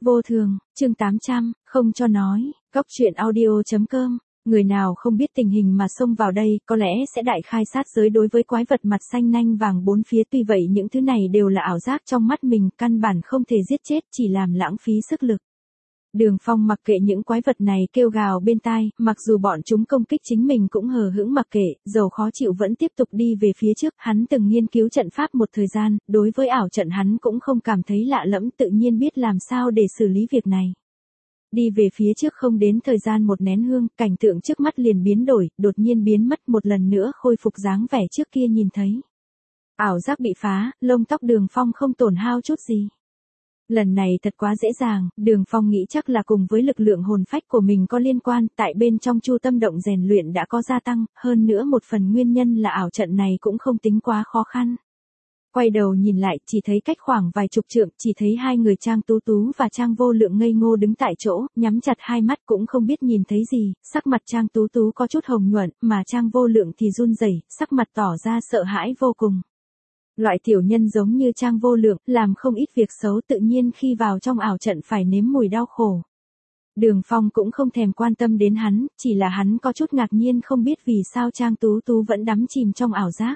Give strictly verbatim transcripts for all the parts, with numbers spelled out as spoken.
Vô thường, chương tám trăm, không cho nói, góc truyện audio.com. Người nào không biết tình hình mà xông vào đây có lẽ sẽ đại khai sát giới đối với quái vật mặt xanh nanh vàng bốn phía. Tuy vậy những thứ này đều là ảo giác trong mắt mình, căn bản không thể giết chết, chỉ làm lãng phí sức lực. Đường Phong mặc kệ những quái vật này kêu gào bên tai, mặc dù bọn chúng công kích chính mình cũng hờ hững mặc kệ, dầu khó chịu vẫn tiếp tục đi về phía trước. Hắn từng nghiên cứu trận pháp một thời gian, đối với ảo trận hắn cũng không cảm thấy lạ lẫm, tự nhiên biết làm sao để xử lý việc này. Đi về phía trước không đến thời gian một nén hương, cảnh tượng trước mắt liền biến đổi, đột nhiên biến mất, một lần nữa khôi phục dáng vẻ trước kia nhìn thấy. Ảo giác bị phá, lông tóc Đường Phong không tổn hao chút gì. Lần này thật quá dễ dàng, Đường Phong nghĩ chắc là cùng với lực lượng hồn phách của mình có liên quan, tại bên trong Chu Tâm Động rèn luyện đã có gia tăng, hơn nữa một phần nguyên nhân là ảo trận này cũng không tính quá khó khăn. Quay đầu nhìn lại, chỉ thấy cách khoảng vài chục trượng, chỉ thấy hai người Trang Tú Tú và Trang Vô Lượng ngây ngô đứng tại chỗ, nhắm chặt hai mắt cũng không biết nhìn thấy gì, sắc mặt Trang Tú Tú có chút hồng nhuận, mà Trang Vô Lượng thì run rẩy, sắc mặt tỏ ra sợ hãi vô cùng. Loại tiểu nhân giống như Trang Vô Lượng, làm không ít việc xấu, tự nhiên khi vào trong ảo trận phải nếm mùi đau khổ. Đường Phong cũng không thèm quan tâm đến hắn, chỉ là hắn có chút ngạc nhiên không biết vì sao Trang Tú Tú vẫn đắm chìm trong ảo giác.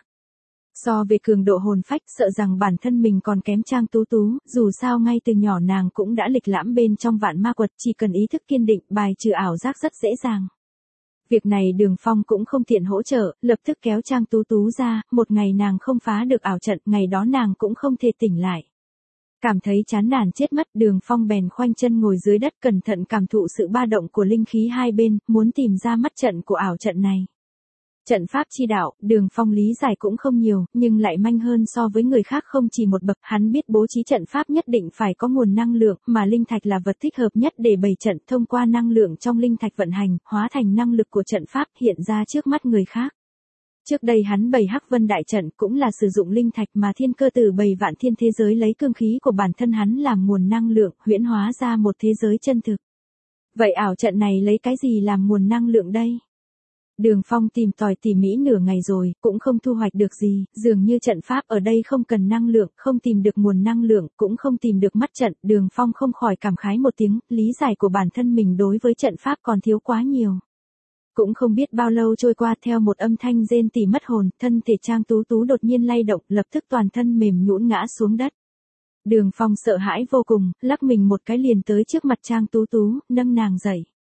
So về cường độ hồn phách, sợ rằng bản thân mình còn kém Trang Tú Tú, dù sao ngay từ nhỏ nàng cũng đã lịch lãm bên trong vạn ma quật, chỉ cần ý thức kiên định, bài trừ ảo giác rất dễ dàng. Việc này Đường Phong cũng không tiện hỗ trợ, lập tức kéo Trang Tú Tú ra, một ngày nàng không phá được ảo trận, ngày đó nàng cũng không thể tỉnh lại. Cảm thấy chán nản chết mất, Đường Phong bèn khoanh chân ngồi dưới đất cẩn thận cảm thụ sự ba động của linh khí hai bên, muốn tìm ra mắt trận của ảo trận này. Trận pháp chi đạo, Đường Phong lý giải cũng không nhiều, nhưng lại manh hơn so với người khác không chỉ một bậc. Hắn biết bố trí trận pháp nhất định phải có nguồn năng lượng, mà linh thạch là vật thích hợp nhất để bày trận, thông qua năng lượng trong linh thạch vận hành, hóa thành năng lực của trận pháp hiện ra trước mắt người khác. Trước đây hắn bày Hắc Vân đại trận cũng là sử dụng linh thạch mà Thiên Cơ Tử bày Vạn Thiên thế giới lấy cương khí của bản thân hắn làm nguồn năng lượng, huyễn hóa ra một thế giới chân thực. Vậy ảo trận này lấy cái gì làm nguồn năng lượng đây? Đường Phong tìm tòi tỉ mỉ nửa ngày rồi, cũng không thu hoạch được gì, dường như trận pháp ở đây không cần năng lượng, không tìm được nguồn năng lượng, cũng không tìm được mắt trận. Đường Phong không khỏi cảm khái một tiếng, lý giải của bản thân mình đối với trận pháp còn thiếu quá nhiều. Cũng không biết bao lâu trôi qua, theo một âm thanh rên tỉ mất hồn, thân thể Trang Tú Tú đột nhiên lay động, lập tức toàn thân mềm nhũn ngã xuống đất. Đường Phong sợ hãi vô cùng, lắc mình một cái liền tới trước mặt Trang Tú Tú, nâng nàng dậy.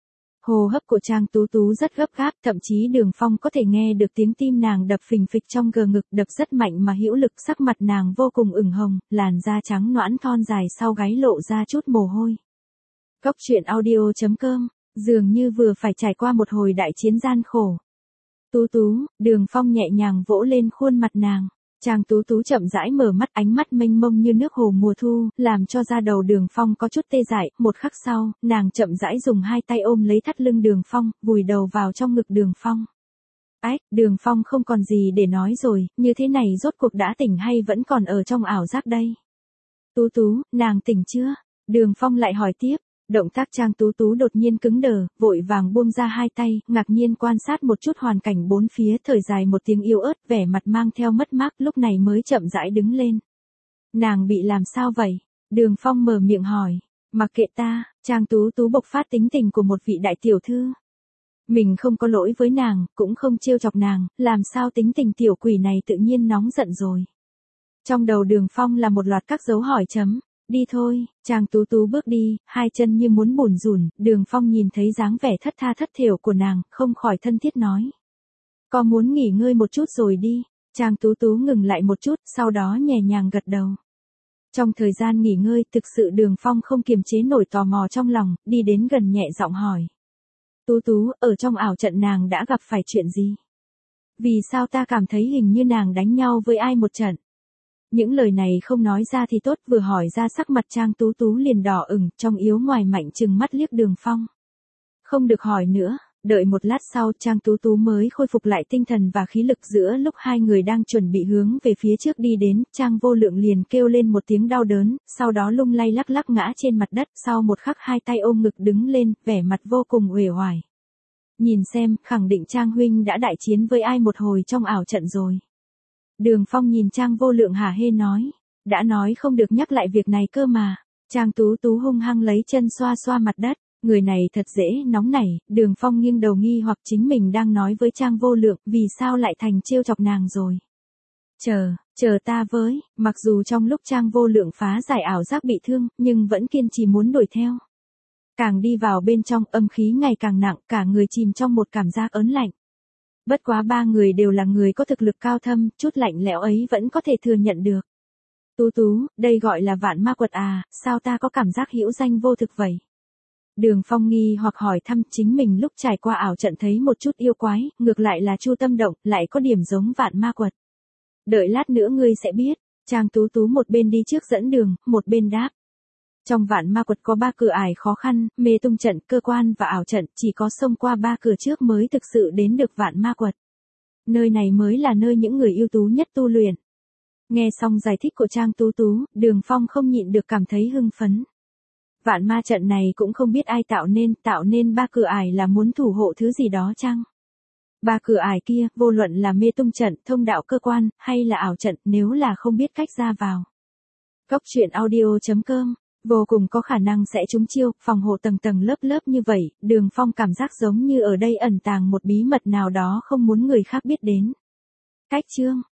Hô hấp của Trang Tú Tú rất gấp gáp, thậm chí Đường Phong có thể nghe được tiếng tim nàng đập phình phịch trong gờ ngực, đập rất mạnh mà hữu lực, sắc mặt nàng vô cùng ửng hồng, làn da trắng nõn thon dài sau gáy lộ ra chút mồ hôi. Góc truyện audio.com, dường như vừa phải trải qua một hồi đại chiến gian khổ. Tú Tú, Đường Phong nhẹ nhàng vỗ lên khuôn mặt nàng. Trang Tú Tú chậm rãi mở mắt, ánh mắt mênh mông như nước hồ mùa thu, làm cho da đầu Đường Phong có chút tê dại. Một khắc sau, nàng chậm rãi dùng hai tay ôm lấy thắt lưng Đường Phong, vùi đầu vào trong ngực Đường Phong. Ách, Đường Phong không còn gì để nói rồi, như thế này rốt cuộc đã tỉnh hay vẫn còn ở trong ảo giác đây? Tú Tú, nàng tỉnh chưa? Đường Phong lại hỏi tiếp. Động tác Trang Tú Tú đột nhiên cứng đờ, vội vàng buông ra hai tay, ngạc nhiên quan sát một chút hoàn cảnh bốn phía, thở dài một tiếng yếu ớt, vẻ mặt mang theo mất mát, lúc này mới chậm rãi đứng lên. Nàng bị làm sao vậy? Đường Phong mở miệng hỏi. Mặc kệ ta, Trang Tú Tú bộc phát tính tình của một vị đại tiểu thư. Mình không có lỗi với nàng, cũng không trêu chọc nàng, làm sao tính tình tiểu quỷ này tự nhiên nóng giận rồi. Trong đầu Đường Phong là một loạt các dấu hỏi chấm. Đi thôi, Trang Tú Tú bước đi, hai chân như muốn bủn rủn, Đường Phong nhìn thấy dáng vẻ thất tha thất thểu của nàng, không khỏi thân thiết nói. Có muốn nghỉ ngơi một chút rồi đi. Trang Tú Tú ngừng lại một chút, sau đó nhẹ nhàng gật đầu. Trong thời gian nghỉ ngơi, thực sự Đường Phong không kiềm chế nổi tò mò trong lòng, đi đến gần nhẹ giọng hỏi. Tú Tú, ở trong ảo trận nàng đã gặp phải chuyện gì? Vì sao ta cảm thấy hình như nàng đánh nhau với ai một trận? Những lời này không nói ra thì tốt, vừa hỏi ra sắc mặt Trang Tú Tú liền đỏ ửng, trong yếu ngoài mạnh trừng mắt liếc Đường Phong. Không được hỏi nữa, đợi một lát sau Trang Tú Tú mới khôi phục lại tinh thần và khí lực. Giữa lúc hai người đang chuẩn bị hướng về phía trước đi đến, Trang Vô Lượng liền kêu lên một tiếng đau đớn, sau đó lung lay lắc lắc ngã trên mặt đất, sau một khắc hai tay ôm ngực đứng lên, vẻ mặt vô cùng uể oải. Nhìn xem, khẳng định Trang huynh đã đại chiến với ai một hồi trong ảo trận rồi. Đường Phong nhìn Trang Vô Lượng hả hê nói, đã nói không được nhắc lại việc này cơ mà. Trang Tú Tú hung hăng lấy chân xoa xoa mặt đất, người này thật dễ nóng nảy, Đường Phong nghiêng đầu nghi hoặc chính mình đang nói với Trang Vô Lượng, vì sao lại thành trêu chọc nàng rồi. Chờ, chờ ta với, mặc dù trong lúc Trang Vô Lượng phá giải ảo giác bị thương, nhưng vẫn kiên trì muốn đuổi theo. Càng đi vào bên trong, âm khí ngày càng nặng, cả người chìm trong một cảm giác ớn lạnh. Bất quá ba người đều là người có thực lực cao thâm, chút lạnh lẽo ấy vẫn có thể thừa nhận được. Tú Tú, đây gọi là vạn ma quật à, sao ta có cảm giác hữu danh vô thực vậy? Đường Phong nghi hoặc hỏi thăm, chính mình lúc trải qua ảo trận thấy một chút yêu quái, ngược lại là Chu Tâm Động, lại có điểm giống vạn ma quật. Đợi lát nữa ngươi sẽ biết. Trang Tú Tú một bên đi trước dẫn đường, một bên đáp. Trong vạn ma quật có ba cửa ải khó khăn, mê tung trận, cơ quan và ảo trận, chỉ có xông qua ba cửa trước mới thực sự đến được vạn ma quật. Nơi này mới là nơi những người ưu tú nhất tu luyện. Nghe xong giải thích của Trang Tú Tú, Đường Phong không nhịn được cảm thấy hưng phấn. Vạn ma trận này cũng không biết ai tạo nên, tạo nên ba cửa ải là muốn thủ hộ thứ gì đó chăng? Ba cửa ải kia, vô luận là mê tung trận, thông đạo cơ quan, hay là ảo trận, nếu là không biết cách ra vào. Góc truyện audio chấm com, vô cùng có khả năng sẽ trúng chiêu, phòng hộ tầng tầng lớp lớp như vậy, Đường Phong cảm giác giống như ở đây ẩn tàng một bí mật nào đó không muốn người khác biết đến. Cách chương